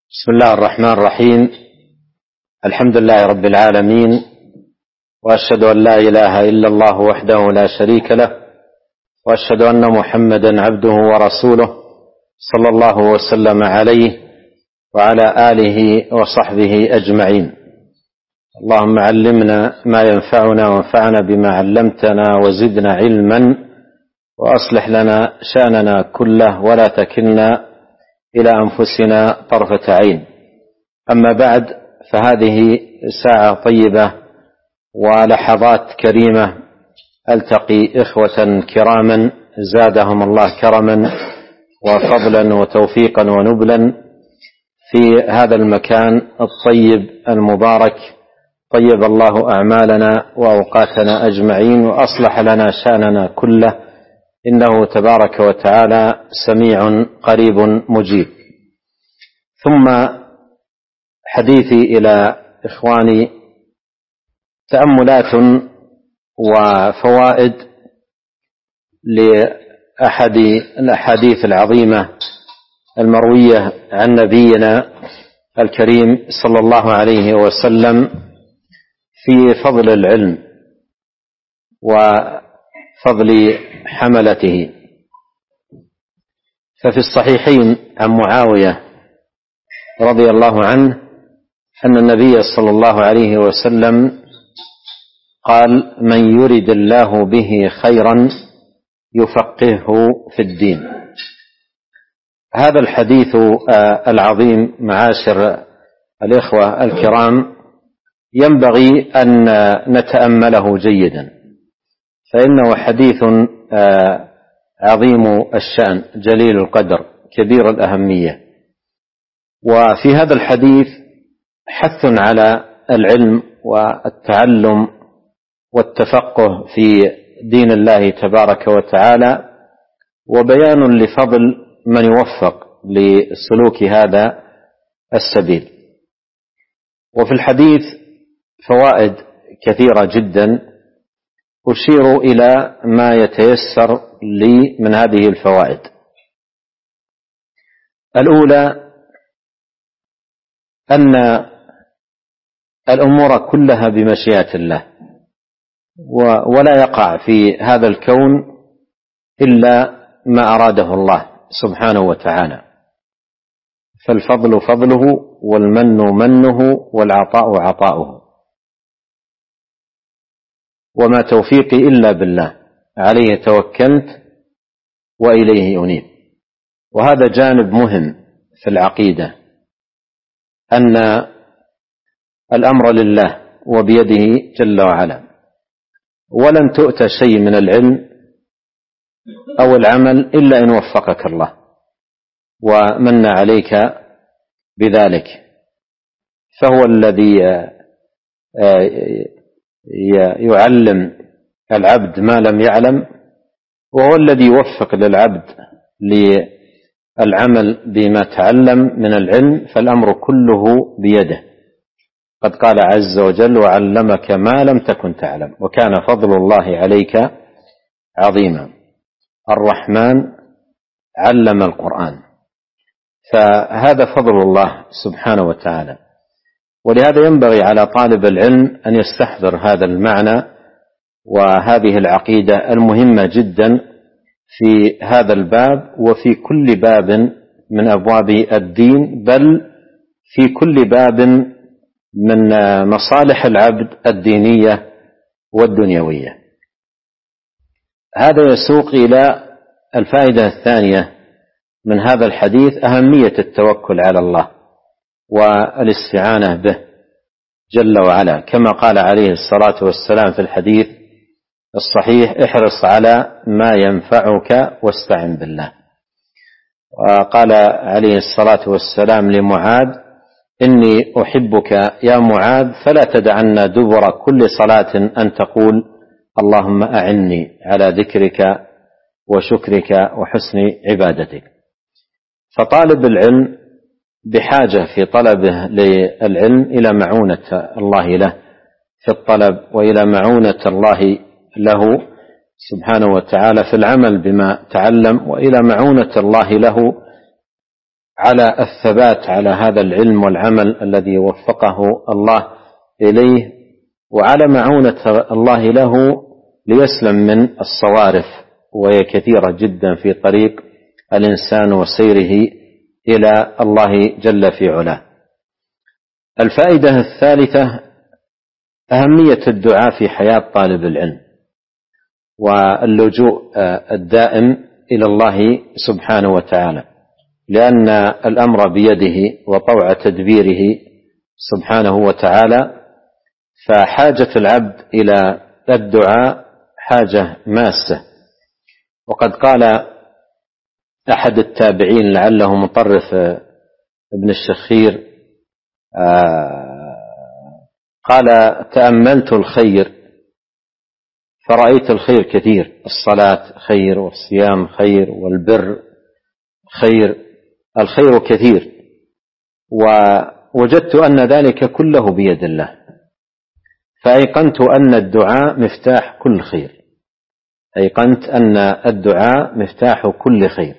بسم الله الرحمن الرحيم. الحمد لله رب العالمين، وأشهد أن لا إله إلا الله وحده لا شريك له، وأشهد أن محمدا عبده ورسوله صلى الله وسلم عليه وعلى آله وصحبه أجمعين. اللهم علمنا ما ينفعنا وانفعنا بما علمتنا وزدنا علما، وأصلح لنا شأننا كله ولا تكلنا إلى أنفسنا طرفة عين. أما بعد، فهذه ساعة طيبة ولحظات كريمة ألتقي إخوة كراما زادهم الله كرما وفضلا وتوفيقا ونبلا في هذا المكان الطيب المبارك. طيب الله أعمالنا وأوقاتنا أجمعين، وأصلح لنا شأننا كله، إنه تبارك وتعالى سميع قريب مجيب. ثم حديثي إلى إخواني تأملات وفوائد لأحد الأحاديث العظيمة المروية عن نبينا الكريم صلى الله عليه وسلم في فضل العلم وفضل حملته. ففي الصحيحين عن معاوية رضي الله عنه أن النبي صلى الله عليه وسلم قال: من يرد الله به خيرا يفقهه في الدين. هذا الحديث العظيم معاشر الإخوة الكرام ينبغي أن نتأمله جيدا، فإنه حديث عظيم الشأن جليل القدر كبير الأهمية. وفي هذا الحديث حث على العلم والتعلم والتفقه في دين الله تبارك وتعالى، وبيان لفضل من يوفق لسلوك هذا السبيل. وفي الحديث فوائد كثيرة جدا، أشير إلى ما يتيسر لي من هذه الفوائد. الأولى أن الأمور كلها بمشيئة الله، ولا يقع في هذا الكون إلا ما أراده الله سبحانه وتعالى. فالفضل فضله، والمن منه، والعطاء عطاؤه، وما توفيقي إلا بالله، عليه توكلت وإليه أنيب. وهذا جانب مهم في العقيدة، أن الأمر لله وبيده جل وعلا، ولن تؤتى شيء من العلم أو العمل إلا إن وفقك الله ومن عليك بذلك. فهو الذي يعلم العبد ما لم يعلم، وهو الذي يوفق للعبد للعمل بما تعلم من العلم، فالأمر كله بيده. قد قال عز وجل: وعلمك ما لم تكن تعلم وكان فضل الله عليك عظيما. الرحمن علم القرآن، فهذا فضل الله سبحانه وتعالى. ولهذا ينبغي على طالب العلم أن يستحضر هذا المعنى وهذه العقيدة المهمة جدا في هذا الباب، وفي كل باب من أبواب الدين، بل في كل باب من مصالح العبد الدينية والدنيوية. هذا يسوق إلى الفائدة الثانية من هذا الحديث: أهمية التوكل على الله والاستعانة به جل وعلا، كما قال عليه الصلاة والسلام في الحديث الصحيح: احرص على ما ينفعك واستعن بالله. وقال عليه الصلاة والسلام لمعاذ: إني أحبك يا معاذ، فلا تدعن دبر كل صلاة أن تقول اللهم أعني على ذكرك وشكرك وحسن عبادتك. فطالب العلم بحاجة في طلبه للعلم إلى معونة الله له في الطلب، وإلى معونة الله له سبحانه وتعالى في العمل بما تعلم، وإلى معونة الله له على الثبات على هذا العلم والعمل الذي وفقه الله إليه، وعلى معونة الله له ليسلم من الصوارف، وهي كثيرة جدا في طريق الإنسان وسيره إلى الله جل في علاه. الفائدة الثالثة أهمية الدعاء في حياة طالب العلم، واللجوء الدائم إلى الله سبحانه وتعالى، لأن الأمر بيده وطوع تدبيره سبحانه وتعالى، فحاجة العبد إلى الدعاء حاجة ماسة. وقد قال أحد التابعين لعله مطرف ابن الشخير قال: تأملت الخير فرأيت الخير كثير، الصلاة خير، والصيام خير، والبر خير، الخير كثير، ووجدت أن ذلك كله بيد الله، فأيقنت أن الدعاء مفتاح كل خير، أيقنت أن الدعاء مفتاح كل خير.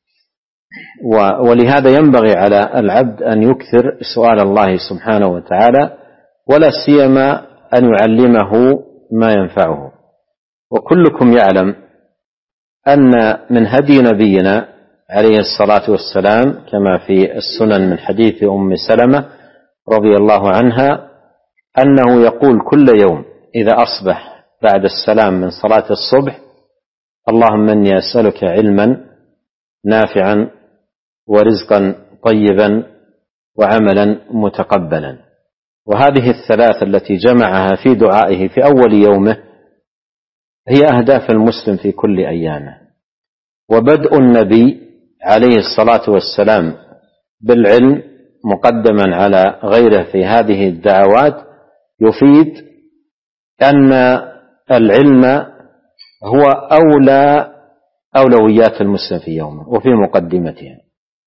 ولهذا ينبغي على العبد أن يكثر سؤال الله سبحانه وتعالى، ولا سيما أن يعلمه ما ينفعه. وكلكم يعلم أن من هدي نبينا عليه الصلاة والسلام كما في السنن من حديث أم سلمة رضي الله عنها أنه يقول كل يوم إذا أصبح بعد السلام من صلاة الصبح: اللهم إني أسألك علما نافعا ورزقا طيبا وعملا متقبلا. وهذه الثلاث التي جمعها في دعائه في أول يومه هي أهداف المسلم في كل أيامه. وبدء النبي عليه الصلاة والسلام بالعلم مقدما على غيره في هذه الدعوات يفيد أن العلم هو أولويات المسلم في يومه وفي مقدمتها.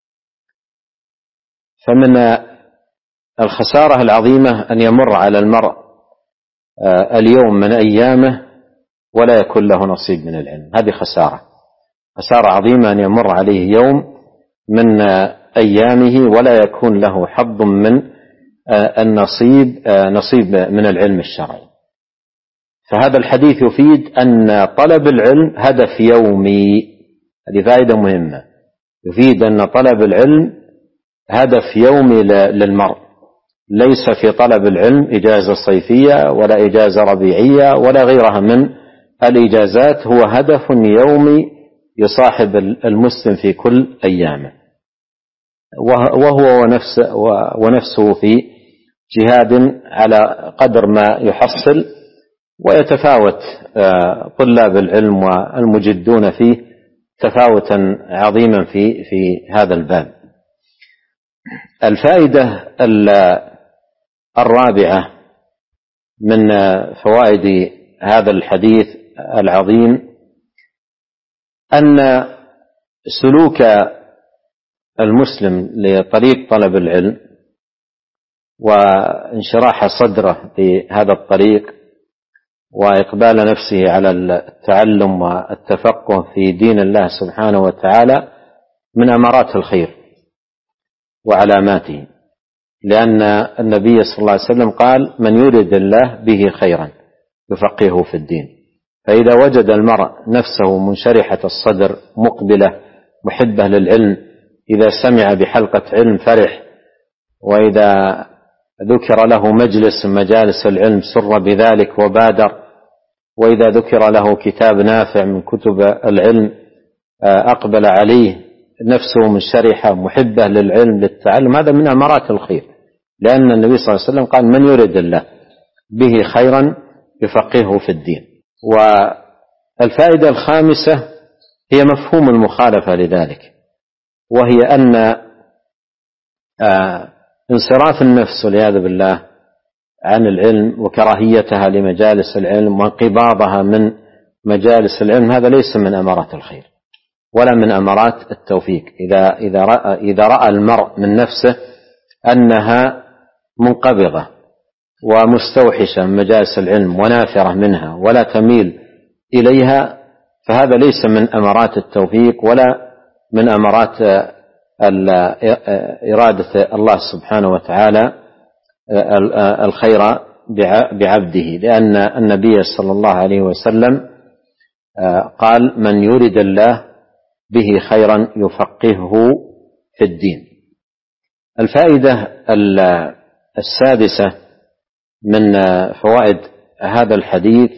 فمن الخسارة العظيمة أن يمر على المرء اليوم من أيامه ولا يكون له نصيب من العلم. هذه خسارة عظيمة أن يمر عليه يوم من أيامه ولا يكون له حظ من نصيب من العلم الشرعي. فهذا الحديث يفيد أن طلب العلم هدف يومي. هذه فائدة مهمة. يفيد أن طلب العلم هدف يومي للمرء، ليس في طلب العلم إجازة صيفية ولا إجازة ربيعية ولا غيرها من الإجازات، هو هدف يومي يصاحب المسلم في كل أيامه، وهو ونفسه في جهاد على قدر ما يحصل. ويتفاوت طلاب العلم والمجدون فيه تفاوتا عظيما في هذا الباب. الفائدة الرابعة من فوائد هذا الحديث العظيم أن سلوك المسلم لطريق طلب العلم وانشراح صدره لهذا الطريق وإقبال نفسه على التعلم والتفقه في دين الله سبحانه وتعالى من أمارات الخير وعلاماته، لأن النبي صلى الله عليه وسلم قال: من يرد الله به خيرا يفقهه في الدين. فإذا وجد المرء نفسه منشرحة الصدر مقبلة محبة للعلم، إذا سمع بحلقة علم فرح، وإذا ذكر له مجلس من مجالس العلم سر بذلك وبادر، وإذا ذكر له كتاب نافع من كتب العلم أقبل عليه نفسه منشرحة محبة للعلم للتعلم. هذا من أمارات الخير، لأن النبي صلى الله عليه وسلم قال: من يرد الله به خيرا يفقهه في الدين. والفائدة الخامسة هي مفهوم المخالفة لذلك، وهي أن انصراف النفس والعياذ بالله عن العلم وكراهيتها لمجالس العلم وانقباضها من مجالس العلم هذا ليس من أمارات الخير ولا من أمارات التوفيق. إذا رأى المرء من نفسه أنها منقبضة ومستوحشة من مجالس العلم ونافرة منها ولا تميل إليها، فهذا ليس من أمارات التوفيق ولا من أمارات إرادة الله سبحانه وتعالى الخير بعبده، لأن النبي صلى الله عليه وسلم قال: من يرد الله به خيرا يفقهه في الدين. الفائدة السادسة من فوائد هذا الحديث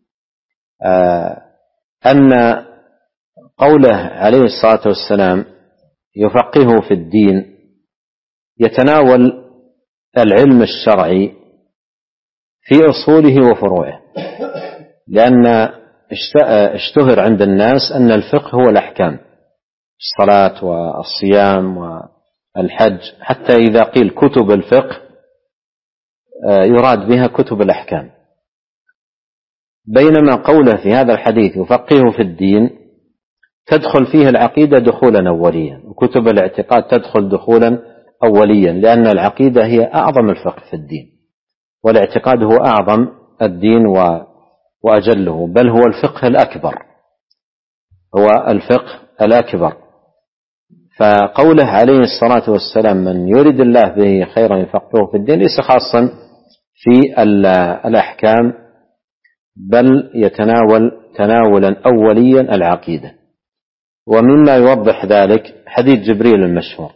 أن قوله عليه الصلاة والسلام يفقهه في الدين يتناول العلم الشرعي في أصوله وفروعه، لأن اشتهر عند الناس أن الفقه هو الأحكام، الصلاة والصيام والحج، حتى إذا قيل كتب الفقه يراد بها كتب الأحكام، بينما قوله في هذا الحديث يفقهه في الدين تدخل فيه العقيدة دخولا أوليا، وكتب الاعتقاد تدخل دخولا أوليا، لأن العقيدة هي أعظم الفقه في الدين، والاعتقاد هو أعظم الدين وأجله، بل هو الفقه الأكبر، هو الفقه الأكبر. فقوله عليه الصلاة والسلام من يرد الله به خيرا يفقهه في الدين ليس خاصا في الأحكام، بل يتناول تناولا أوليا العقيدة. ومما يوضح ذلك حديث جبريل المشهور،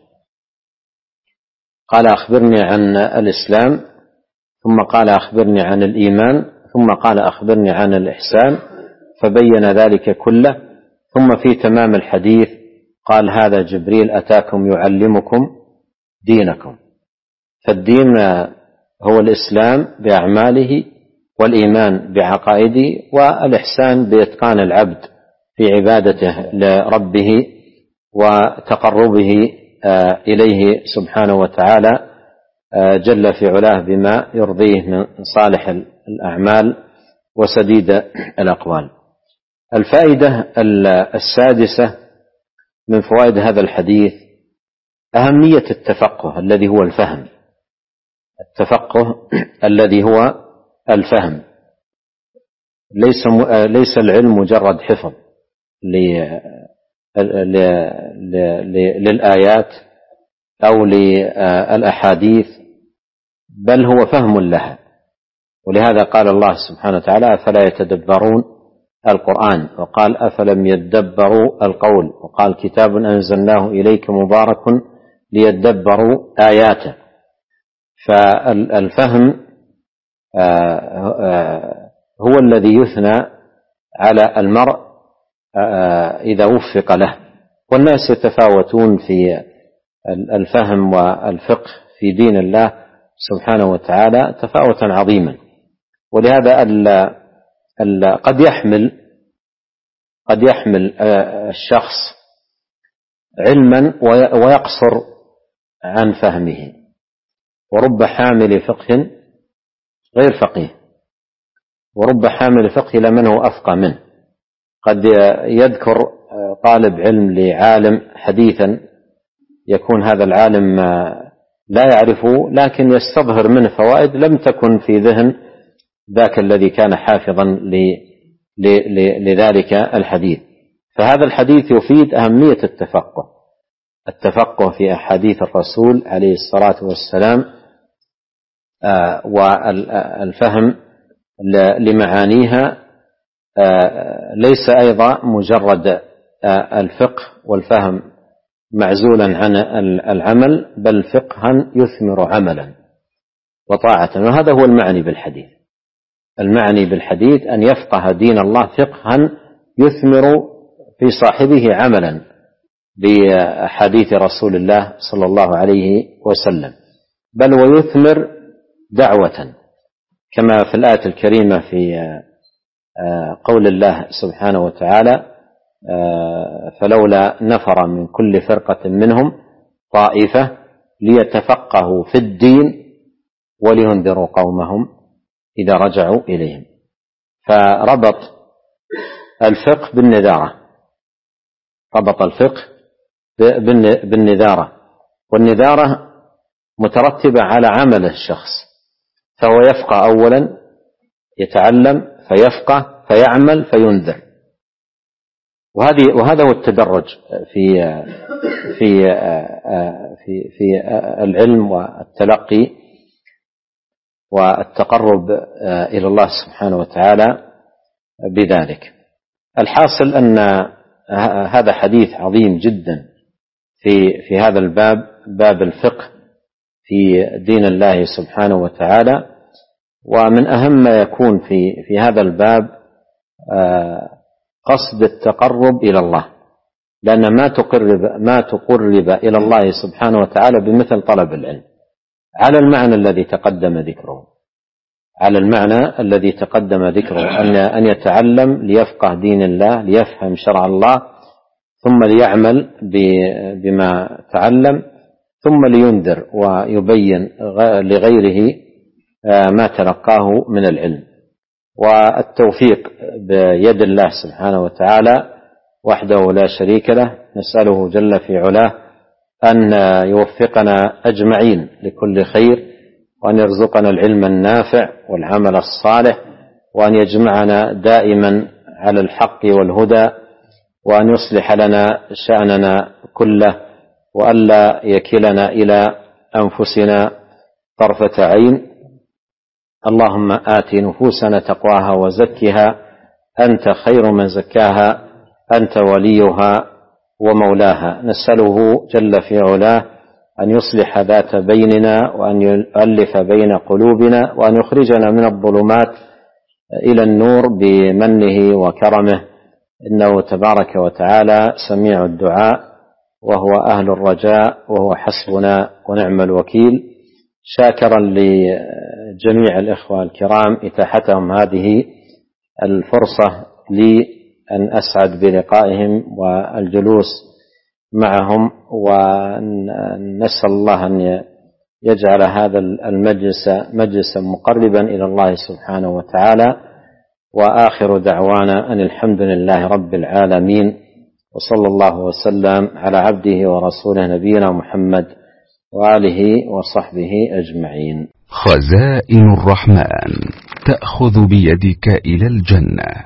قال: أخبرني عن الإسلام، ثم قال: أخبرني عن الإيمان، ثم قال: أخبرني عن الإحسان، فبين ذلك كله، ثم في تمام الحديث قال: هذا جبريل أتاكم يعلمكم دينكم. فالدين هو الإسلام بأعماله، والإيمان بعقائده، والإحسان بإتقان العبد في عبادته لربه وتقربه إليه سبحانه وتعالى جل في علاه بما يرضيه من صالح الأعمال وسديد الأقوال. الفائدة السادسة من فوائد هذا الحديث أهمية التفقه الذي هو الفهم، التفقه الذي هو الفهم، ليس العلم مجرد حفظ للآيات أو للأحاديث، بل هو فهم لها. ولهذا قال الله سبحانه وتعالى: أفلا يتدبرون القرآن، وقال: أفلم يدبروا القول، وقال: كتاب أنزلناه إليك مبارك ليدبروا آياته. فالفهم هو الذي يثنى على المرء إذا وفق له، والناس يتفاوتون في الفهم والفقه في دين الله سبحانه وتعالى تفاوتا عظيما. ولهذا قد يحمل الشخص علما ويقصر عن فهمه، ورب حامل فقه غير فقيه، ورب حامل فقه لمن هو أفقه منه. قد يذكر طالب علم لعالم حديثا يكون هذا العالم لا يعرفه، لكن يستظهر منه فوائد لم تكن في ذهن ذاك الذي كان حافظا لذلك الحديث. فهذا الحديث يفيد أهمية التفقه في أحاديث الرسول عليه الصلاة والسلام، والفهم لمعانيها، ليس أيضا مجرد الفقه والفهم معزولا عن العمل، بل فقها يثمر عملا وطاعة. وهذا هو المعني بالحديث. المعني بالحديث أن يفقه دين الله فقها يثمر في صاحبه عملا بأحاديث رسول الله صلى الله عليه وسلم، بل ويثمر دعوة، كما في الآية الكريمة في قول الله سبحانه وتعالى: فلولا نفر من كل فرقة منهم طائفة ليتفقهوا في الدين ولينذروا قومهم إذا رجعوا إليهم. فربط الفقه بالنذارة، ربط الفقه بالنذارة، والنذارة مترتبة على عمل الشخص، فهو يفقه أولا، يتعلم فيفقه فيعمل فينذر. وهذا هو التدرج في في في في العلم والتلقي والتقرب إلى الله سبحانه وتعالى بذلك. الحاصل أن هذا حديث عظيم جدا في هذا الباب، باب الفقه في دين الله سبحانه وتعالى. ومن أهم ما يكون في هذا الباب قصد التقرب إلى الله، لأن ما تقرب إلى الله سبحانه وتعالى بمثل طلب العلم على المعنى الذي تقدم ذكره، أن يتعلم ليفقه دين الله، ليفهم شرع الله، ثم ليعمل بما تعلم، ثم لينذر ويبين لغيره ما تلقاه من العلم. والتوفيق بيد الله سبحانه وتعالى وحده لا شريك له، نسأله جل في علاه أن يوفقنا أجمعين لكل خير، وأن يرزقنا العلم النافع والعمل الصالح، وأن يجمعنا دائما على الحق والهدى، وأن يصلح لنا شأننا كله، وألا يكلنا إلى أنفسنا طرفة عين. اللهم آت نفوسنا تقواها وزكها أنت خير من زكاها، أنت وليها ومولاها. نسأله جل في علاه أن يصلح ذات بيننا، وأن يؤلف بين قلوبنا، وأن يخرجنا من الظلمات إلى النور بمنه وكرمه، إنه تبارك وتعالى سميع الدعاء، وهو أهل الرجاء، وهو حسبنا ونعم الوكيل. شاكرا لجميع الإخوة الكرام إتاحتهم هذه الفرصة لي أن أسعد بلقائهم والجلوس معهم، ونسأل الله أن يجعل هذا المجلس مجلسا مقربا إلى الله سبحانه وتعالى. وآخر دعوانا أن الحمد لله رب العالمين، وصلى الله وسلم على عبده ورسوله نبينا محمد وآله وصحبه أجمعين. خزائن الرحمن تأخذ بيدك إلى الجنة.